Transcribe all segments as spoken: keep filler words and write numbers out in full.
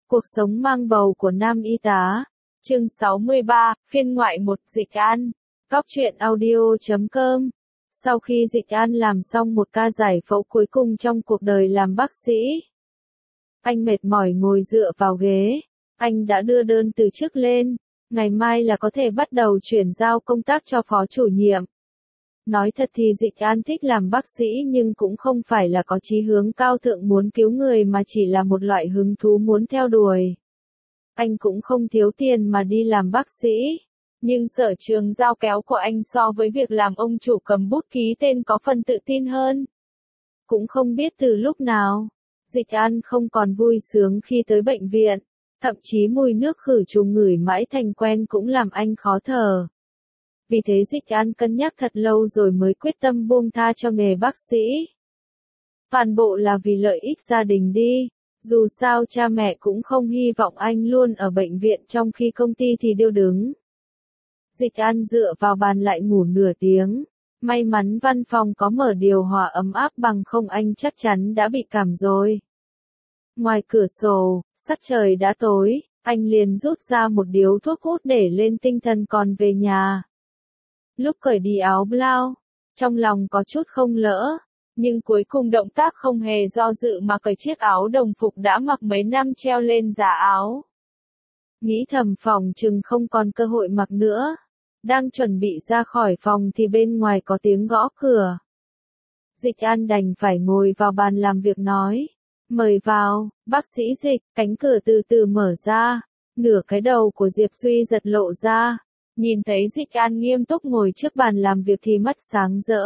Cuộc sống mang bầu của nam y tá. Chương sáu mươi ba, phiên ngoại một, Dịch An. Cóc truyện audio chấm com. Sau khi Dịch An làm xong một ca giải phẫu cuối cùng trong cuộc đời làm bác sĩ, anh mệt mỏi ngồi dựa vào ghế. Anh đã đưa đơn từ chức lên, ngày mai là có thể bắt đầu chuyển giao công tác cho phó chủ nhiệm. Nói thật thì Dịch An thích làm bác sĩ nhưng cũng không phải là có chí hướng cao thượng muốn cứu người mà chỉ là một loại hứng thú muốn theo đuổi. Anh cũng không thiếu tiền mà đi làm bác sĩ, nhưng sở trường giao kéo của anh so với việc làm ông chủ cầm bút ký tên có phần tự tin hơn. Cũng không biết từ lúc nào, Dịch An không còn vui sướng khi tới bệnh viện, thậm chí mùi nước khử trùng ngửi mãi thành quen cũng làm anh khó thở. Vì thế Dịch An cân nhắc thật lâu rồi mới quyết tâm buông tha cho nghề bác sĩ. Toàn bộ là vì lợi ích gia đình đi, dù sao cha mẹ cũng không hy vọng anh luôn ở bệnh viện trong khi công ty thì điêu đứng. Dịch An dựa vào bàn lại ngủ nửa tiếng, may mắn văn phòng có mở điều hòa ấm áp bằng không anh chắc chắn đã bị cảm rồi. Ngoài cửa sổ, sắc trời đã tối, anh liền rút ra một điếu thuốc hút để lên tinh thần còn về nhà. Lúc cởi đi áo blau, trong lòng có chút không lỡ, nhưng cuối cùng động tác không hề do dự mà cởi chiếc áo đồng phục đã mặc mấy năm treo lên giá áo. Nghĩ thầm phòng chừng không còn cơ hội mặc nữa. Đang chuẩn bị ra khỏi phòng thì bên ngoài có tiếng gõ cửa. Dịch An đành phải ngồi vào bàn làm việc nói. Mời vào, bác sĩ Dịch. Cánh cửa từ từ mở ra, nửa cái đầu của Diệp Suy giật lộ ra. Nhìn thấy Dịch An nghiêm túc ngồi trước bàn làm việc thì mắt sáng rỡ.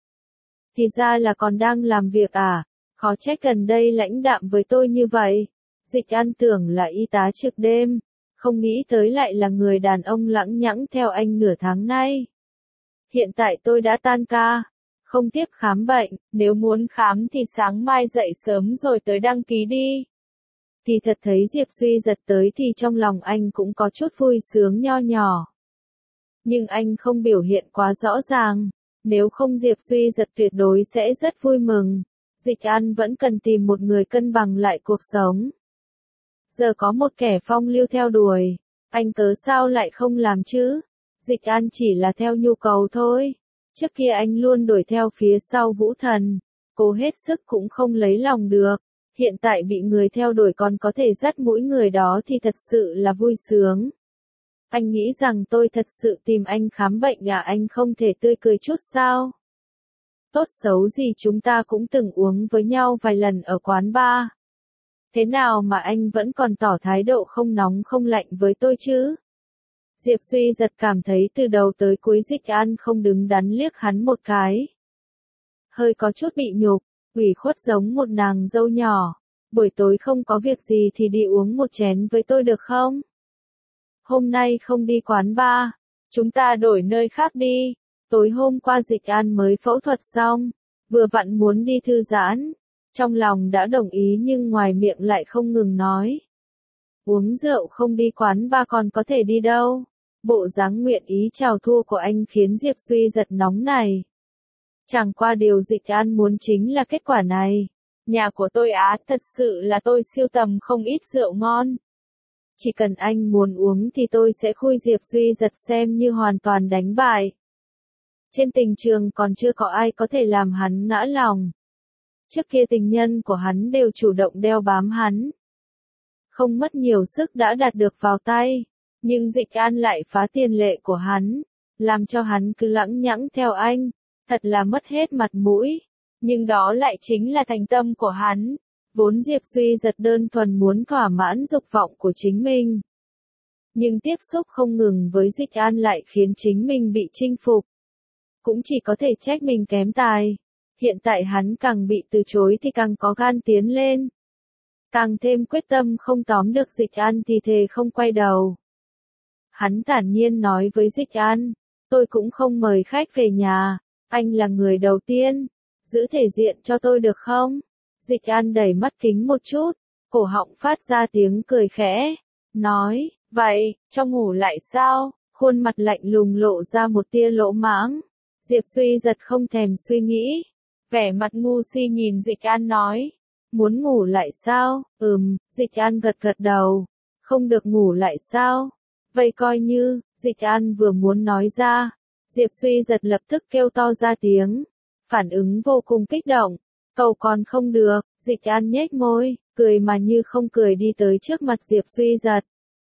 Thì ra là còn đang làm việc à, khó trách gần đây lãnh đạm với tôi như vậy. Dịch An tưởng là y tá trực đêm, không nghĩ tới lại là người đàn ông lẳng nhẳng theo anh nửa tháng nay. Hiện tại tôi đã tan ca, không tiếp khám bệnh, nếu muốn khám thì sáng mai dậy sớm rồi tới đăng ký đi. Thì thật thấy Diệp Suy giật tới thì trong lòng anh cũng có chút vui sướng nho nhỏ. Nhưng anh không biểu hiện quá rõ ràng, nếu không Diệp Suy giật tuyệt đối sẽ rất vui mừng. Dịch An vẫn cần tìm một người cân bằng lại cuộc sống. Giờ có một kẻ phong lưu theo đuổi, anh cớ sao lại không làm chứ? Dịch An chỉ là theo nhu cầu thôi. Trước kia anh luôn đuổi theo phía sau Vũ Thần, cố hết sức cũng không lấy lòng được. Hiện tại bị người theo đuổi còn có thể dắt mũi người đó thì thật sự là vui sướng. Anh nghĩ rằng tôi thật sự tìm anh khám bệnh à, anh không thể tươi cười chút sao? Tốt xấu gì chúng ta cũng từng uống với nhau vài lần ở quán bar. Thế nào mà anh vẫn còn tỏ thái độ không nóng không lạnh với tôi chứ? Diệp Suy giật cảm thấy từ đầu tới cuối Dịch An không đứng đắn liếc hắn một cái. Hơi có chút bị nhục, ủy khuất giống một nàng dâu nhỏ. Buổi tối không có việc gì thì đi uống một chén với tôi được không? Hôm nay không đi quán bar, chúng ta đổi nơi khác đi. Tối hôm qua Dịch An mới phẫu thuật xong, vừa vặn muốn đi thư giãn. Trong lòng đã đồng ý nhưng ngoài miệng lại không ngừng nói. Uống rượu không đi quán bar còn có thể đi đâu. Bộ dáng nguyện ý chào thua của anh khiến Diệp Suy giật nóng này. Chẳng qua điều Dịch An muốn chính là kết quả này. Nhà của tôi á, thật sự là tôi siêu tầm không ít rượu ngon. Chỉ cần anh muốn uống thì tôi sẽ khui Diệp Suy giật xem như hoàn toàn đánh bại. Trên tình trường còn chưa có ai có thể làm hắn ngã lòng. Trước kia tình nhân của hắn đều chủ động đeo bám hắn. Không mất nhiều sức đã đạt được vào tay. Nhưng Dịch An lại phá tiền lệ của hắn. Làm cho hắn cứ lẳng nhẳng theo anh. Thật là mất hết mặt mũi. Nhưng đó lại chính là thành tâm của hắn. Vốn Diệp Suy giật đơn thuần muốn thỏa mãn dục vọng của chính mình. Nhưng tiếp xúc không ngừng với Dịch An lại khiến chính mình bị chinh phục. Cũng chỉ có thể trách mình kém tài. Hiện tại hắn càng bị từ chối thì càng có gan tiến lên. Càng thêm quyết tâm không tóm được Dịch An thì thề không quay đầu. Hắn thản nhiên nói với Dịch An, tôi cũng không mời khách về nhà, anh là người đầu tiên, giữ thể diện cho tôi được không? Dịch An đẩy mắt kính một chút, cổ họng phát ra tiếng cười khẽ, nói, vậy, cho ngủ lại sao? Khuôn mặt lạnh lùng lộ ra một tia lỗ mãng. Diệp Suy giật không thèm suy nghĩ. Vẻ mặt ngu si nhìn Dịch An nói. Muốn ngủ lại sao? Ừm, Dịch An gật gật đầu. Không được ngủ lại sao? Vậy coi như, Dịch An vừa muốn nói ra. Diệp Suy Giật lập tức kêu to ra tiếng. Phản ứng vô cùng kích động. Cầu còn không được, Dịch An nhếch môi, cười mà như không cười đi tới trước mặt Diệp Suy Giật.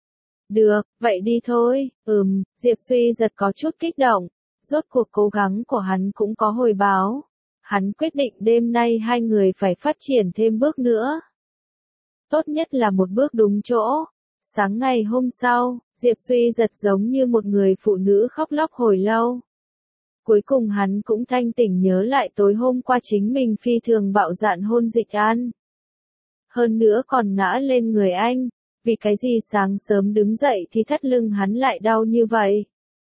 Được, vậy đi thôi, ừm, Diệp Suy Giật có chút kích động. Rốt cuộc cố gắng của hắn cũng có hồi báo. Hắn quyết định đêm nay hai người phải phát triển thêm bước nữa. Tốt nhất là một bước đúng chỗ. Sáng ngày hôm sau, Diệp Suy Giật giống như một người phụ nữ khóc lóc hồi lâu. Cuối cùng hắn cũng thanh tỉnh nhớ lại tối hôm qua chính mình phi thường bạo dạn hôn Dịch An. Hơn nữa còn ngã lên người anh. Vì cái gì sáng sớm đứng dậy thì thắt lưng hắn lại đau như vậy?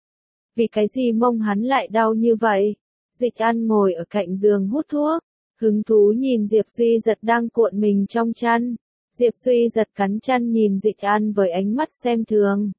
Vì cái gì mông hắn lại đau như vậy? Dịch An ngồi ở cạnh giường hút thuốc, hứng thú nhìn Diệp Suy Giật đang cuộn mình trong chăn. Diệp Suy Giật cắn chăn nhìn Dịch An với ánh mắt xem thường.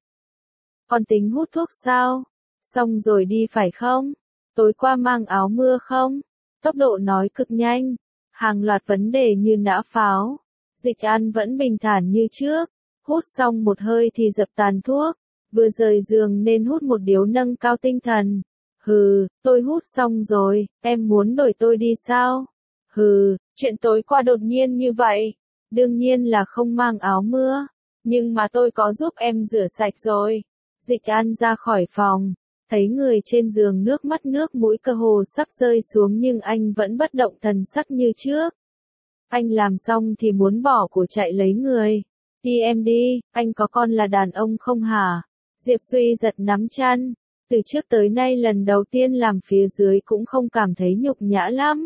Còn tính hút thuốc sao? Xong rồi đi phải không? Tối qua mang áo mưa không? Tốc độ nói cực nhanh. Hàng loạt vấn đề như nã pháo. Dịch An vẫn bình thản như trước. Hút xong một hơi thì dập tàn thuốc. Vừa rời giường nên hút một điếu nâng cao tinh thần. Hừ, tôi hút xong rồi, em muốn đổi tôi đi sao? Hừ, chuyện tối qua đột nhiên như vậy. Đương nhiên là không mang áo mưa. Nhưng mà tôi có giúp em rửa sạch rồi. Dịch An ra khỏi phòng. Thấy người trên giường nước mắt nước mũi cơ hồ sắp rơi xuống nhưng anh vẫn bất động thần sắc như trước. Anh làm xong thì muốn bỏ của chạy lấy người. Đi em đi, anh có con là đàn ông không hả? Diệp Suy Giật nắm chăn. Từ trước tới nay lần đầu tiên làm phía dưới cũng không cảm thấy nhục nhã lắm.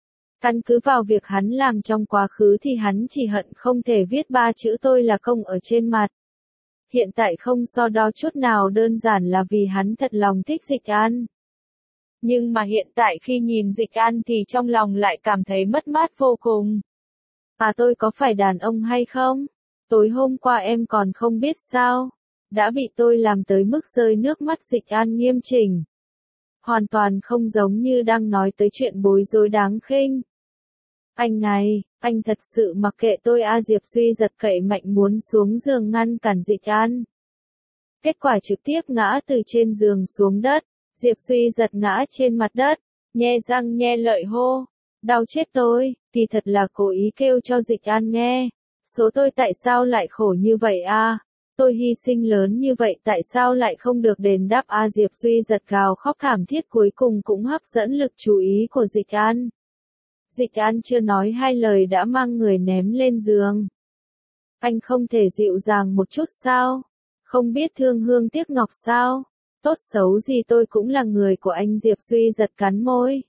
Căn cứ vào việc hắn làm trong quá khứ thì hắn chỉ hận không thể viết ba chữ tôi là công ở trên mặt. Hiện tại không so đo chút nào, đơn giản là vì hắn thật lòng thích Dịch An. Nhưng mà hiện tại khi nhìn Dịch An thì trong lòng lại cảm thấy mất mát vô cùng. À, tôi có phải đàn ông hay không? Tối hôm qua em còn không biết sao? Đã bị tôi làm tới mức rơi nước mắt. Dịch An nghiêm chỉnh. Hoàn toàn không giống như đang nói tới chuyện bối rối đáng khinh. Anh này, anh thật sự mặc kệ tôi à? Diệp Suy Giật cậy mạnh muốn xuống giường ngăn cản Dịch An. Kết quả trực tiếp ngã từ trên giường xuống đất. Diệp Suy Giật ngã trên mặt đất, nhe răng nhe lợi hô. Đau chết tôi, thì thật là cố ý kêu cho Dịch An nghe. Số tôi tại sao lại khổ như vậy à? Tôi hy sinh lớn như vậy tại sao lại không được đền đáp à? Diệp Suy Giật gào khóc thảm thiết cuối cùng cũng hấp dẫn lực chú ý của Dịch An. Dịch An chưa nói hai lời đã mang người ném lên giường. Anh không thể dịu dàng một chút sao? Không biết thương hương tiếc ngọc sao? Tốt xấu gì tôi cũng là người của anh. Diệp Suy Giật cắn môi.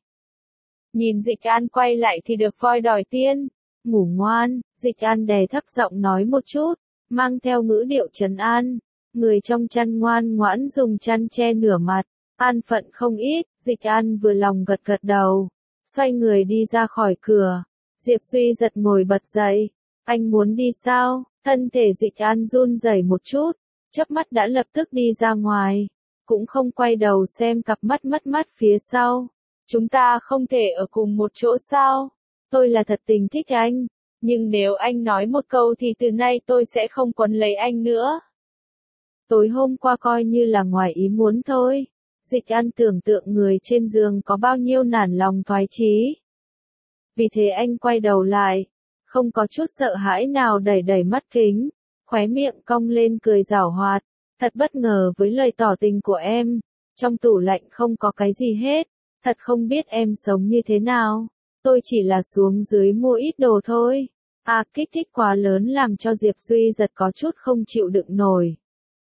Nhìn Dịch An quay lại thì được voi đòi tiên. Ngủ ngoan, Dịch An đè thấp giọng nói một chút, mang theo ngữ điệu trấn an. Người trong chăn ngoan ngoãn dùng chăn che nửa mặt, an phận không ít. Dịch An vừa lòng gật gật đầu, xoay người đi ra khỏi cửa. Diệp Suy Giật ngồi bật dậy. Anh muốn đi sao? Thân thể Dịch An run rẩy một chút, chớp mắt đã lập tức đi ra ngoài, cũng không quay đầu xem cặp mắt mất mát phía sau. Chúng ta không thể ở cùng một chỗ sao? Tôi là thật tình thích anh, nhưng nếu anh nói một câu thì từ nay tôi sẽ không quấn lấy anh nữa. Tối hôm qua coi như là ngoài ý muốn thôi. Dịch An tưởng tượng người trên giường có bao nhiêu nản lòng thoái chí. Vì thế anh quay đầu lại, không có chút sợ hãi nào, đẩy đẩy mắt kính, khóe miệng cong lên cười giảo hoạt. Thật bất ngờ với lời tỏ tình của em. Trong tủ lạnh không có cái gì hết. Thật không biết em sống như thế nào. Tôi chỉ là xuống dưới mua ít đồ thôi. À, kích thích quá lớn làm cho Diệp Suy Giật có chút không chịu đựng nổi.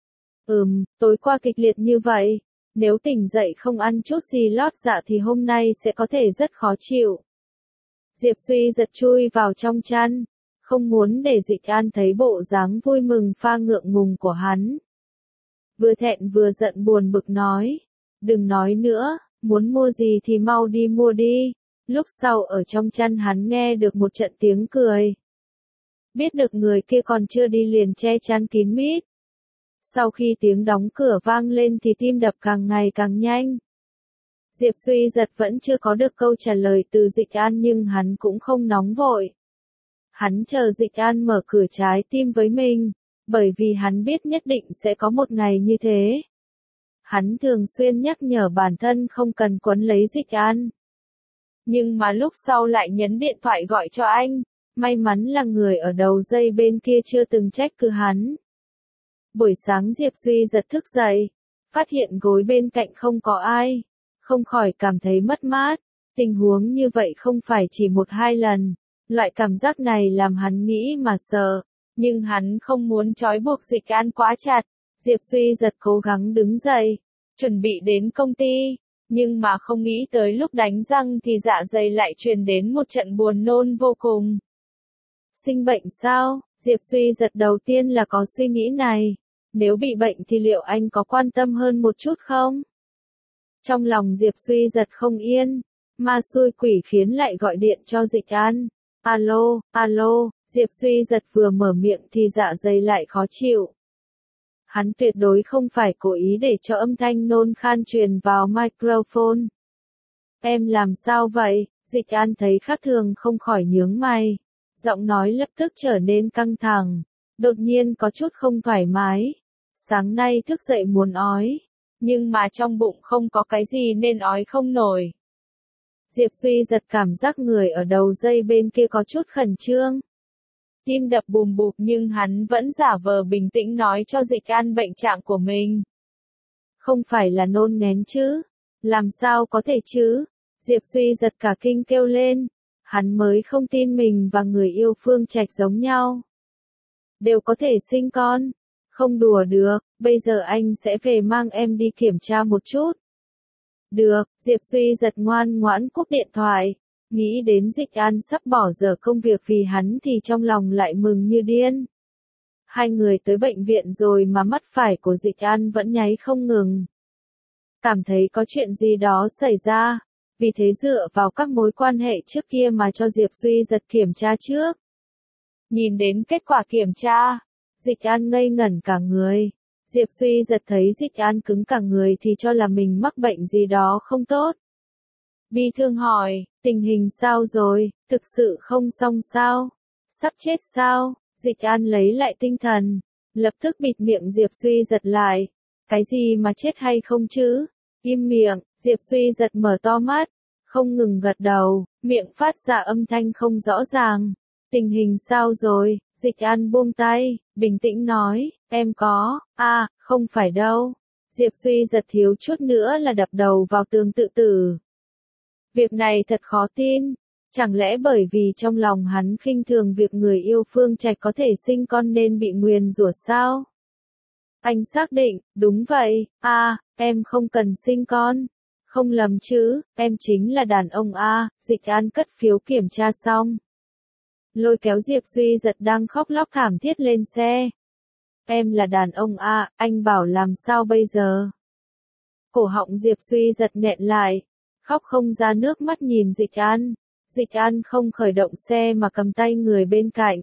Ừm, tối qua kịch liệt như vậy. Nếu tỉnh dậy không ăn chút gì lót dạ thì hôm nay sẽ có thể rất khó chịu. Diệp Suy Giật chui vào trong chăn. Không muốn để Dịch An thấy bộ dáng vui mừng pha ngượng ngùng của hắn. Vừa thẹn vừa giận buồn bực nói. Đừng nói nữa, muốn mua gì thì mau đi mua đi. Lúc sau ở trong chăn hắn nghe được một trận tiếng cười. Biết được người kia còn chưa đi liền che chăn kín mít. Sau khi tiếng đóng cửa vang lên thì tim đập càng ngày càng nhanh. Diệp Suy Giật vẫn chưa có được câu trả lời từ Dịch An nhưng hắn cũng không nóng vội. Hắn chờ Dịch An mở cửa trái tim với mình, bởi vì hắn biết nhất định sẽ có một ngày như thế. Hắn thường xuyên nhắc nhở bản thân không cần quấn lấy Dịch An. Nhưng mà lúc sau lại nhấn điện thoại gọi cho anh, may mắn là người ở đầu dây bên kia chưa từng trách cứ hắn. Buổi sáng Diệp Duy giật thức dậy, phát hiện gối bên cạnh không có ai, không khỏi cảm thấy mất mát. Tình huống như vậy không phải chỉ một hai lần, loại cảm giác này làm hắn nghĩ mà sợ, nhưng hắn không muốn trói buộc Dịch An quá chặt. Diệp Duy giật cố gắng đứng dậy, chuẩn bị đến công ty, nhưng mà không nghĩ tới lúc đánh răng thì dạ dày lại truyền đến một trận buồn nôn vô cùng. Sinh bệnh sao? Diệp Duy giật đầu tiên là có suy nghĩ này, nếu bị bệnh thì liệu anh có quan tâm hơn một chút không? Trong lòng Diệp Duy giật không yên, ma xui quỷ khiến lại gọi điện cho Dịch An. Alo, alo, Diệp Duy giật vừa mở miệng thì dạ dày lại khó chịu. Hắn tuyệt đối không phải cố ý để cho âm thanh nôn khan truyền vào microphone. Em làm sao vậy? Dịch An thấy khác thường không khỏi nhướng mày. Giọng nói lập tức trở nên căng thẳng. Đột nhiên có chút không thoải mái. Sáng nay thức dậy muốn ói. Nhưng mà trong bụng không có cái gì nên ói không nổi. Diệp Duy giật cảm giác người ở đầu dây bên kia có chút khẩn trương. Tim đập bùm bụp nhưng hắn vẫn giả vờ bình tĩnh nói cho Dịch An bệnh trạng của mình. Không phải là nôn ngén chứ? Làm sao có thể chứ? Diệp Duy giật cả kinh kêu lên. Hắn mới không tin mình và người yêu Phương Trạch giống nhau. Đều có thể sinh con. Không đùa được, bây giờ anh sẽ về mang em đi kiểm tra một chút. Được, Diệp Duy giật ngoan ngoãn cúp điện thoại. Nghĩ đến Dịch An sắp bỏ giờ công việc vì hắn thì trong lòng lại mừng như điên. Hai người tới bệnh viện rồi mà mắt phải của Dịch An vẫn nháy không ngừng. Cảm thấy có chuyện gì đó xảy ra, vì thế dựa vào các mối quan hệ trước kia mà cho Diệp Duy giật kiểm tra trước. Nhìn đến kết quả kiểm tra, Dịch An ngây ngẩn cả người. Diệp Duy giật thấy Dịch An cứng cả người thì cho là mình mắc bệnh gì đó không tốt. Bi thương hỏi, tình hình sao rồi, thực sự không xong sao? Sắp chết sao? Dịch An lấy lại tinh thần, lập tức bịt miệng Diệp Duy giật lại. Cái gì mà chết hay không chứ? Im miệng, Diệp Duy giật mở to mắt, không ngừng gật đầu, miệng phát ra âm thanh không rõ ràng. Tình hình sao rồi? Dịch An buông tay, bình tĩnh nói, em có, à, không phải đâu. Diệp Duy giật thiếu chút nữa là đập đầu vào tường tự tử. Việc này thật khó tin, chẳng lẽ bởi vì trong lòng hắn khinh thường việc người yêu Phương Trạch có thể sinh con nên bị nguyền rủa sao? Anh xác định, đúng vậy, à, em không cần sinh con. Không lầm chứ, em chính là đàn ông a. Dịch An cất phiếu kiểm tra xong, lôi kéo Diệp Duy giật đang khóc lóc thảm thiết lên xe. Em là đàn ông a, anh bảo làm sao bây giờ? Cổ họng Diệp Duy giật nghẹn lại, khóc không ra nước mắt nhìn Dịch An. Dịch An không khởi động xe mà cầm tay người bên cạnh.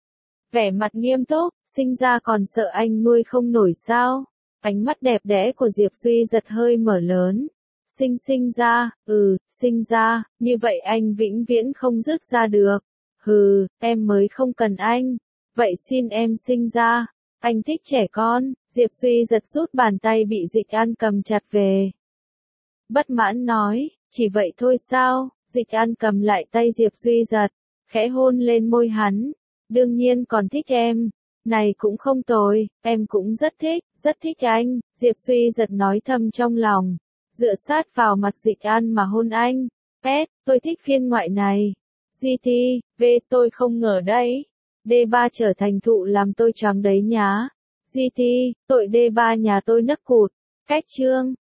Vẻ mặt nghiêm túc, sinh ra còn sợ anh nuôi không nổi sao? Ánh mắt đẹp đẽ của Diệp Duy giật hơi mở lớn. Sinh sinh ra, ừ, sinh ra, như vậy anh vĩnh viễn không dứt ra được. Hừ, em mới không cần anh. Vậy xin em sinh ra. Anh thích trẻ con. Diệp Duy giật rút bàn tay bị Dịch An cầm chặt về. Bất mãn nói, chỉ vậy thôi sao? Dịch An cầm lại tay Diệp Duy giật, khẽ hôn lên môi hắn. Đương nhiên còn thích em. Này cũng không tồi, em cũng rất thích, rất thích anh. Diệp Duy giật nói thầm trong lòng, dựa sát vào mặt Dịch An mà hôn anh. Pet, tôi thích phiên ngoại này. giê tê, vê tôi không ngờ đấy. đê ba trở thành thụ làm tôi choáng đấy nhá. giê tê, tội đê ba nhà tôi nấc cụt. Cách chương.